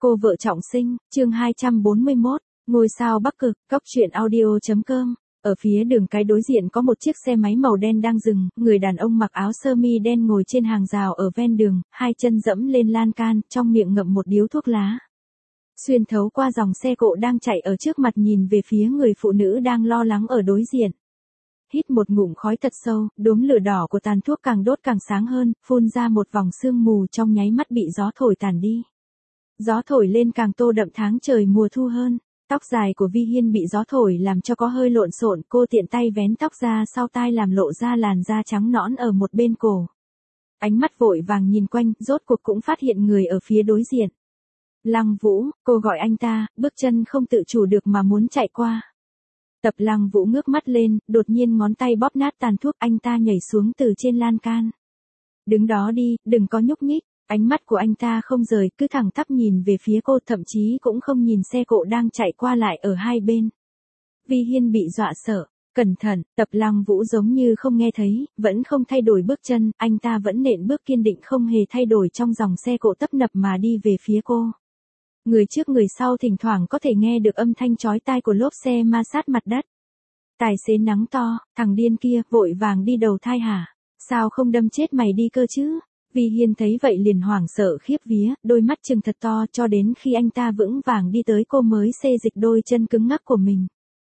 Cô vợ trọng sinh, chương 241, ngôi sao Bắc Cực, Cóc truyện audio.com. Ở phía đường cái đối diện có một chiếc xe máy màu đen đang dừng, người đàn ông mặc áo sơ mi đen ngồi trên hàng rào ở ven đường, hai chân dẫm lên lan can, trong miệng ngậm một điếu thuốc lá. Xuyên thấu qua dòng xe cộ đang chạy ở trước mặt nhìn về phía người phụ nữ đang lo lắng ở đối diện. Hít một ngụm khói thật sâu, đốm lửa đỏ của tàn thuốc càng đốt càng sáng hơn, phun ra một vòng sương mù trong nháy mắt bị gió thổi tàn đi. Gió thổi lên càng tô đậm tháng trời mùa thu hơn. Tóc dài của Vi Hiên bị gió thổi làm cho có hơi lộn xộn, cô tiện tay vén tóc ra sau tai làm lộ ra làn da trắng nõn ở một bên cổ. Ánh mắt vội vàng nhìn quanh, rốt cuộc cũng phát hiện người ở phía đối diện. Lăng Vũ, cô gọi anh ta, bước chân không tự chủ được mà muốn chạy qua. Tập Lăng Vũ ngước mắt lên, đột nhiên ngón tay bóp nát tàn thuốc, anh ta nhảy xuống từ trên lan can. Đứng đó đi, đừng có nhúc nhích. Ánh mắt của anh ta không rời, cứ thẳng tắp nhìn về phía cô, thậm chí cũng không nhìn xe cộ đang chạy qua lại ở hai bên. Vi Hiên bị dọa sợ. Cẩn thận, Tập Lăng Vũ giống như không nghe thấy, vẫn không thay đổi bước chân, anh ta vẫn nện bước kiên định không hề thay đổi trong dòng xe cộ tấp nập mà đi về phía cô. Người trước người sau thỉnh thoảng có thể nghe được âm thanh chói tai của lốp xe ma sát mặt đất. Tài xế nắng to, thằng điên kia, vội vàng đi đầu thai hả? Sao không đâm chết mày đi cơ chứ? Vi Hiên thấy vậy liền hoảng sợ khiếp vía, đôi mắt trừng thật to cho đến khi anh ta vững vàng đi tới cô mới xê dịch đôi chân cứng ngắc của mình.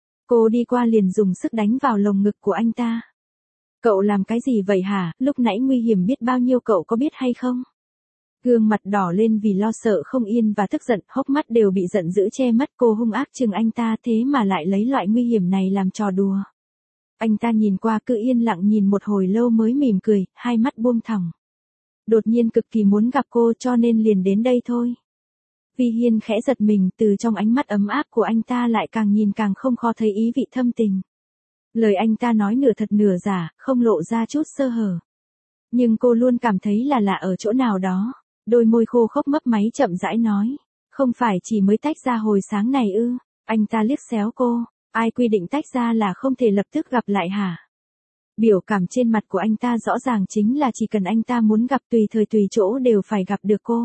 Cô đi qua liền dùng sức đánh vào lồng ngực của anh ta. Cậu làm cái gì vậy hả, lúc nãy nguy hiểm biết bao nhiêu cậu có biết hay không? Gương mặt đỏ lên vì lo sợ không yên và tức giận, hốc mắt đều bị giận dữ che mất, cô hung ác chừng anh ta thế mà lại lấy loại nguy hiểm này làm trò đùa. Anh ta nhìn qua cứ yên lặng nhìn một hồi lâu mới mỉm cười, hai mắt buông thõng. Đột nhiên cực kỳ muốn gặp cô cho nên liền đến đây thôi. Vi Hiên khẽ giật mình, từ trong ánh mắt ấm áp của anh ta lại càng nhìn càng không khó thấy ý vị thâm tình. Lời anh ta nói nửa thật nửa giả, không lộ ra chút sơ hở. Nhưng cô luôn cảm thấy là lạ ở chỗ nào đó. Đôi môi khô khốc mấp máy chậm rãi nói. Không phải chỉ mới tách ra hồi sáng này ư? Anh ta liếc xéo cô. Ai quy định tách ra là không thể lập tức gặp lại hả? Biểu cảm trên mặt của anh ta rõ ràng chính là chỉ cần anh ta muốn gặp tùy thời tùy chỗ đều phải gặp được cô.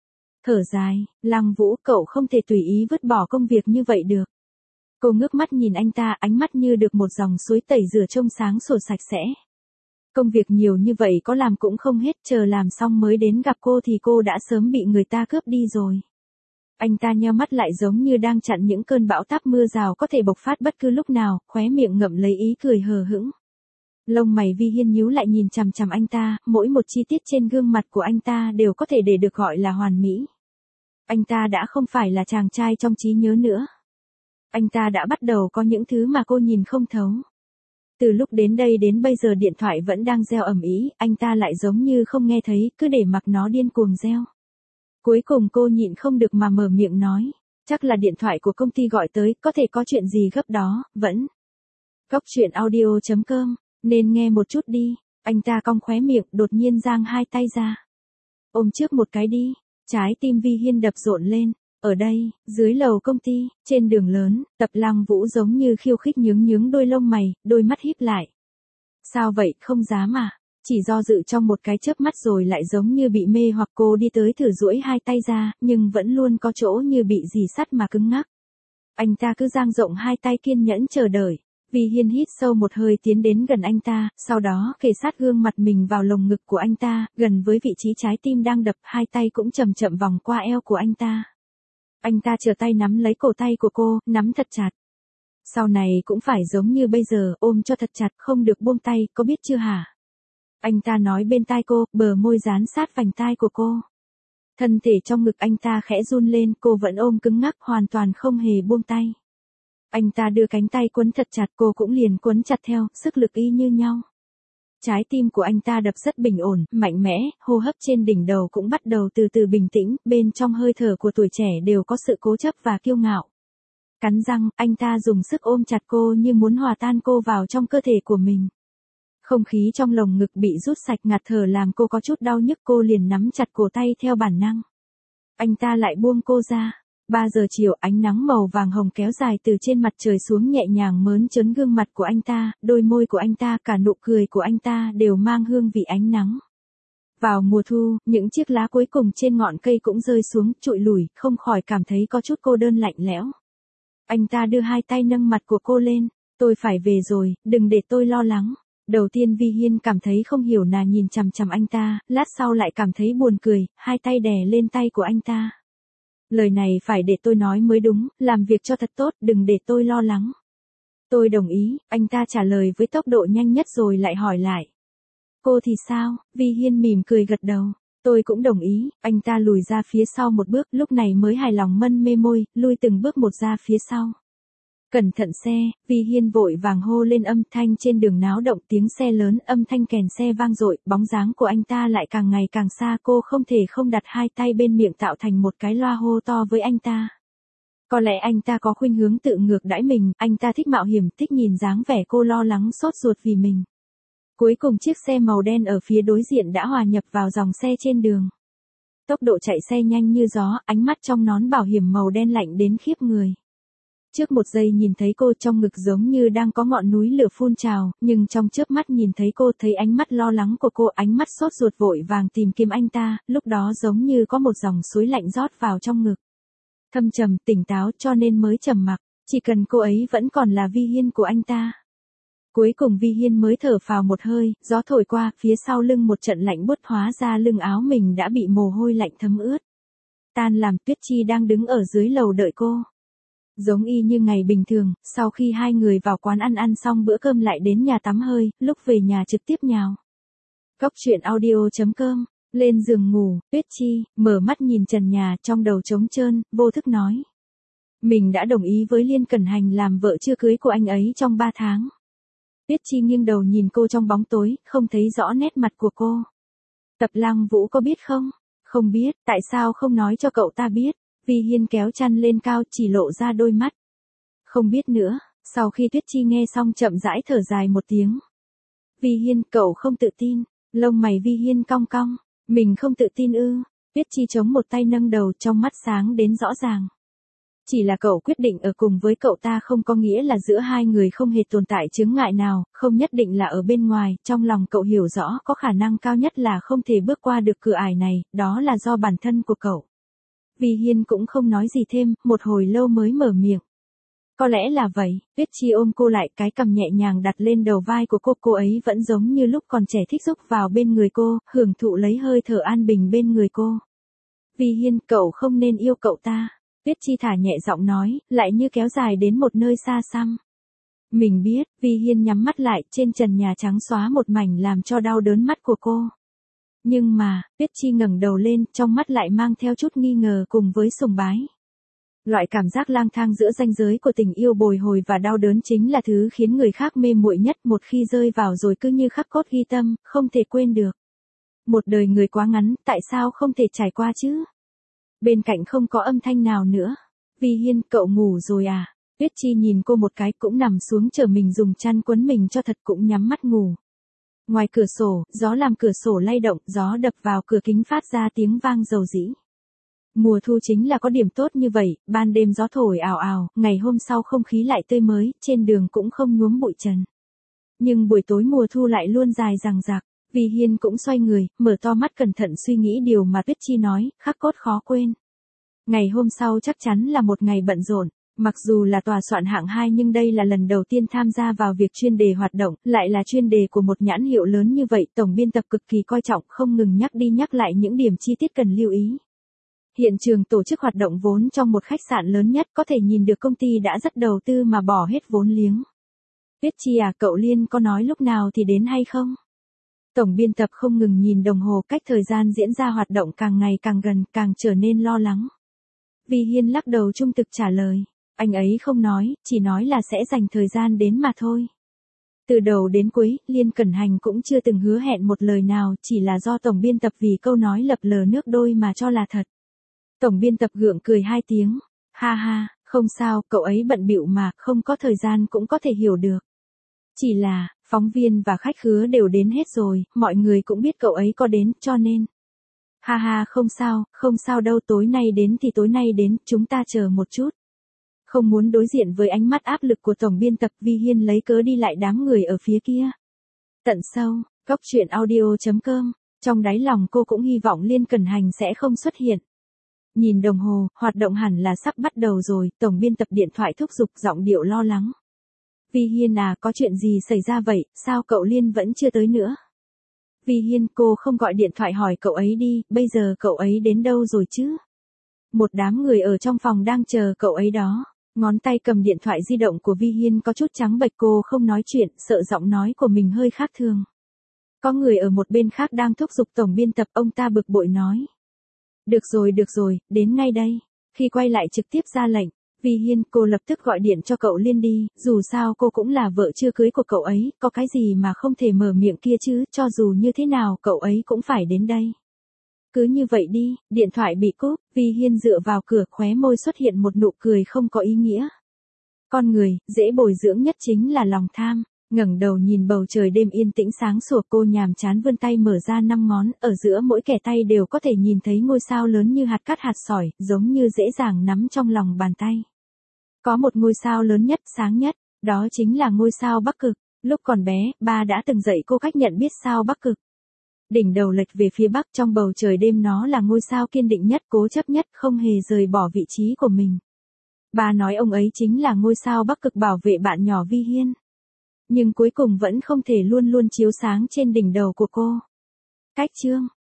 Thở dài, Lăng Vũ, cậu không thể tùy ý vứt bỏ công việc như vậy được. Cô ngước mắt nhìn anh ta, ánh mắt như được một dòng suối tẩy rửa trông sáng sủa sạch sẽ. Công việc nhiều như vậy có làm cũng không hết, chờ làm xong mới đến gặp cô thì cô đã sớm bị người ta cướp đi rồi. Anh ta nheo mắt lại giống như đang chặn những cơn bão táp mưa rào có thể bộc phát bất cứ lúc nào, khóe miệng ngậm lấy ý cười hờ hững. Lông mày Vi Hiên nhíu lại nhìn chằm chằm anh ta, mỗi một chi tiết trên gương mặt của anh ta đều có thể để được gọi là hoàn mỹ. Anh ta đã không phải là chàng trai trong trí nhớ nữa. Anh ta đã bắt đầu có những thứ mà cô nhìn không thấu. Từ lúc đến đây đến bây giờ điện thoại vẫn đang reo ầm ĩ, anh ta lại giống như không nghe thấy, cứ để mặc nó điên cuồng reo. Cuối cùng cô nhịn không được mà mở miệng nói, chắc là điện thoại của công ty gọi tới, có thể có chuyện gì gấp đó, vẫn. Cóc truyện audio.com. Nên nghe một chút đi. Anh ta cong khóe miệng, đột nhiên giang hai tay ra. Ôm trước một cái đi. Trái tim Vi Hiên đập rộn lên. Ở đây, dưới lầu công ty, trên đường lớn, Tập Lăng Vũ giống như khiêu khích nhướng đôi lông mày, đôi mắt híp lại. Sao vậy, không dám à? Chỉ do dự trong một cái chớp mắt rồi lại giống như bị mê hoặc, cô đi tới thử duỗi hai tay ra, nhưng vẫn luôn có chỗ như bị dì sắt mà cứng ngắc. Anh ta cứ dang rộng hai tay kiên nhẫn chờ đợi. Vi Hiên hít sâu một hơi tiến đến gần anh ta, sau đó kề sát gương mặt mình vào lồng ngực của anh ta, gần với vị trí trái tim đang đập, hai tay cũng chậm chậm vòng qua eo của anh ta. Anh ta trở tay nắm lấy cổ tay của cô, nắm thật chặt. Sau này cũng phải giống như bây giờ, ôm cho thật chặt, không được buông tay, có biết chưa hả? Anh ta nói bên tai cô, bờ môi dán sát vành tai của cô. Thân thể trong ngực anh ta khẽ run lên, cô vẫn ôm cứng ngắc, hoàn toàn không hề buông tay. Anh ta đưa cánh tay quấn thật chặt, cô cũng liền quấn chặt theo, sức lực y như nhau. Trái tim của anh ta đập rất bình ổn, mạnh mẽ, hô hấp trên đỉnh đầu cũng bắt đầu từ từ bình tĩnh, bên trong hơi thở của tuổi trẻ đều có sự cố chấp và kiêu ngạo. Cắn răng, anh ta dùng sức ôm chặt cô như muốn hòa tan cô vào trong cơ thể của mình. Không khí trong lồng ngực bị rút sạch, ngạt thở làm cô có chút đau nhức, cô liền nắm chặt cổ tay theo bản năng. Anh ta lại buông cô ra. 3 giờ chiều, ánh nắng màu vàng hồng kéo dài từ trên mặt trời xuống nhẹ nhàng mớn trớn gương mặt của anh ta, đôi môi của anh ta, cả nụ cười của anh ta đều mang hương vị ánh nắng. Vào mùa thu, những chiếc lá cuối cùng trên ngọn cây cũng rơi xuống, trụi lủi, không khỏi cảm thấy có chút cô đơn lạnh lẽo. Anh ta đưa hai tay nâng mặt của cô lên. Tôi phải về rồi, đừng để tôi lo lắng. Đầu tiên Vi Hiên cảm thấy không hiểu, nàng nhìn chằm chằm anh ta, lát sau lại cảm thấy buồn cười, hai tay đè lên tay của anh ta. Lời này phải để tôi nói mới đúng, làm việc cho thật tốt, đừng để tôi lo lắng. Tôi đồng ý, anh ta trả lời với tốc độ nhanh nhất rồi lại hỏi lại. Cô thì sao? Vi Hiên mỉm cười gật đầu. Tôi cũng đồng ý, anh ta lùi ra phía sau một bước, lúc này mới hài lòng mân mê môi, lui từng bước một ra phía sau. Cẩn thận xe, Vi Hiên vội vàng hô lên, âm thanh trên đường náo động, tiếng xe lớn, âm thanh kèn xe vang dội, bóng dáng của anh ta lại càng ngày càng xa, cô không thể không đặt hai tay bên miệng tạo thành một cái loa hô to với anh ta. Có lẽ anh ta có khuynh hướng tự ngược đãi mình, anh ta thích mạo hiểm, thích nhìn dáng vẻ cô lo lắng sốt ruột vì mình. Cuối cùng chiếc xe màu đen ở phía đối diện đã hòa nhập vào dòng xe trên đường. Tốc độ chạy xe nhanh như gió, ánh mắt trong nón bảo hiểm màu đen lạnh đến khiếp người. Trước một giây nhìn thấy cô, trong ngực giống như đang có ngọn núi lửa phun trào, nhưng trong chớp mắt nhìn thấy cô, thấy ánh mắt lo lắng của cô, ánh mắt sốt ruột vội vàng tìm kiếm anh ta, lúc đó giống như có một dòng suối lạnh rót vào trong ngực. Thâm trầm, tỉnh táo cho nên mới trầm mặc, chỉ cần cô ấy vẫn còn là Vi Hiên của anh ta. Cuối cùng Vi Hiên mới thở phào một hơi, gió thổi qua, phía sau lưng một trận lạnh buốt, hóa ra lưng áo mình đã bị mồ hôi lạnh thấm ướt. Tan làm, Tuyết Chi đang đứng ở dưới lầu đợi cô. Giống y như ngày bình thường, sau khi hai người vào quán ăn xong bữa cơm lại đến nhà tắm hơi, lúc về nhà trực tiếp nhào. Cóc truyện audio.com, lên giường ngủ, Tuyết Chi, mở mắt nhìn trần nhà, trong đầu trống trơn, vô thức nói. Mình đã đồng ý với Liên Cẩn Hành làm vợ chưa cưới của anh ấy trong 3 tháng. Tuyết Chi nghiêng đầu nhìn cô trong bóng tối, không thấy rõ nét mặt của cô. Tập Lang Vũ có biết không? Không biết, tại sao không nói cho cậu ta biết? Vi Hiên kéo chăn lên cao, chỉ lộ ra đôi mắt. Không biết nữa, sau khi Tuyết Chi nghe xong chậm rãi thở dài một tiếng. Vi Hiên, cậu không tự tin. Lông mày Vi Hiên cong cong. Mình không tự tin ư? Tuyết Chi chống một tay nâng đầu, trong mắt sáng đến rõ ràng. Chỉ là cậu quyết định ở cùng với cậu ta không có nghĩa là giữa hai người không hề tồn tại chướng ngại nào, không nhất định là ở bên ngoài, trong lòng cậu hiểu rõ có khả năng cao nhất là không thể bước qua được cửa ải này, đó là do bản thân của cậu. Vi Hiên cũng không nói gì thêm, một hồi lâu mới mở miệng. Có lẽ là vậy, Tuyết Chi ôm cô lại, cái cằm nhẹ nhàng đặt lên đầu vai của cô ấy vẫn giống như lúc còn trẻ, thích rúc vào bên người cô, hưởng thụ lấy hơi thở an bình bên người cô. Vi Hiên, cậu không nên yêu cậu ta. Tuyết Chi thả nhẹ giọng nói, lại như kéo dài đến một nơi xa xăm. Mình biết, Vi Hiên nhắm mắt lại, trên trần nhà trắng xóa một mảnh làm cho đau đớn mắt của cô. Nhưng mà, Tuyết Chi ngẩng đầu lên, trong mắt lại mang theo chút nghi ngờ cùng với sùng bái. Loại cảm giác lang thang giữa ranh giới của tình yêu bồi hồi và đau đớn chính là thứ khiến người khác mê muội nhất, một khi rơi vào rồi cứ như khắc cốt ghi tâm, không thể quên được. Một đời người quá ngắn, tại sao không thể trải qua chứ? Bên cạnh không có âm thanh nào nữa. Vi Hiên, cậu ngủ rồi à? Tuyết Chi nhìn cô một cái, cũng nằm xuống chờ mình dùng chăn quấn mình cho thật, cũng nhắm mắt ngủ. Ngoài cửa sổ, gió làm cửa sổ lay động, gió đập vào cửa kính phát ra tiếng vang dầu dĩ. Mùa thu chính là có điểm tốt như vậy, ban đêm gió thổi ào ào, ngày hôm sau không khí lại tươi mới, trên đường cũng không nhuốm bụi trần. Nhưng buổi tối mùa thu lại luôn dài dằng dặc. Vi Hiên cũng xoay người, mở to mắt cẩn thận suy nghĩ điều mà Tuyết Chi nói, khắc cốt khó quên. Ngày hôm sau chắc chắn là một ngày bận rộn, mặc dù là tòa soạn hạng 2 nhưng đây là lần đầu tiên tham gia vào việc chuyên đề hoạt động, lại là chuyên đề của một nhãn hiệu lớn như vậy, tổng biên tập cực kỳ coi trọng, không ngừng nhắc đi nhắc lại những điểm chi tiết cần lưu ý. Hiện trường tổ chức hoạt động vốn trong một khách sạn lớn nhất, có thể nhìn được công ty đã rất đầu tư mà bỏ hết vốn liếng. Tuyết Chi à, cậu Liên có nói lúc nào thì đến hay không? Tổng biên tập không ngừng nhìn đồng hồ, cách thời gian diễn ra hoạt động càng ngày càng gần, càng trở nên lo lắng. Vi Hiên lắc đầu trung thực trả lời. Anh ấy không nói, chỉ nói là sẽ dành thời gian đến mà thôi. Từ đầu đến cuối, Liên Cẩn Hành cũng chưa từng hứa hẹn một lời nào, chỉ là do tổng biên tập vì câu nói lập lờ nước đôi mà cho là thật. Tổng biên tập gượng cười 2 tiếng. Ha ha, không sao, cậu ấy bận bịu mà, không có thời gian cũng có thể hiểu được. Chỉ là, phóng viên và khách khứa đều đến hết rồi, mọi người cũng biết cậu ấy có đến, cho nên. Ha ha, không sao đâu, tối nay đến thì tối nay đến, chúng ta chờ một chút. Không muốn đối diện với ánh mắt áp lực của tổng biên tập, Vi Hiên lấy cớ đi lại đám người ở phía kia. Tận sâu, cóc truyện audio.com Trong đáy lòng cô cũng hy vọng Liên Cẩn Hành sẽ không xuất hiện. Nhìn đồng hồ, hoạt động hẳn là sắp bắt đầu rồi, tổng biên tập điện thoại thúc giục giọng điệu lo lắng. Vi Hiên à, có chuyện gì xảy ra vậy, sao cậu Liên vẫn chưa tới nữa? Vi Hiên, cô không gọi điện thoại hỏi cậu ấy đi, bây giờ cậu ấy đến đâu rồi chứ? Một đám người ở trong phòng đang chờ cậu ấy đó. Ngón tay cầm điện thoại di động của Vi Hiên có chút trắng bệch, cô không nói chuyện, sợ giọng nói của mình hơi khác thường. Có người ở một bên khác đang thúc giục tổng biên tập, ông ta bực bội nói. Được rồi, đến ngay đây. Khi quay lại trực tiếp ra lệnh, Vi Hiên, cô lập tức gọi điện cho cậu Liên đi, dù sao cô cũng là vợ chưa cưới của cậu ấy, có cái gì mà không thể mở miệng kia chứ, cho dù như thế nào cậu ấy cũng phải đến đây. Cứ như vậy đi, điện thoại bị cúp, Vi Hiên dựa vào cửa, khóe môi xuất hiện một nụ cười không có ý nghĩa. Con người, dễ bồi dưỡng nhất chính là lòng tham. Ngẩng đầu nhìn bầu trời đêm yên tĩnh sáng sủa, cô nhàm chán vươn tay mở ra 5 ngón, ở giữa mỗi kẻ tay đều có thể nhìn thấy ngôi sao lớn như hạt cát hạt sỏi, giống như dễ dàng nắm trong lòng bàn tay. Có một ngôi sao lớn nhất, sáng nhất, đó chính là ngôi sao Bắc Cực. Lúc còn bé, ba đã từng dạy cô cách nhận biết sao Bắc Cực. Đỉnh đầu lệch về phía bắc, trong bầu trời đêm nó là ngôi sao kiên định nhất, cố chấp nhất, không hề rời bỏ vị trí của mình. Ba nói ông ấy chính là ngôi sao Bắc Cực bảo vệ bạn nhỏ Vi Hiên. Nhưng cuối cùng vẫn không thể luôn luôn chiếu sáng trên đỉnh đầu của cô. Cách chương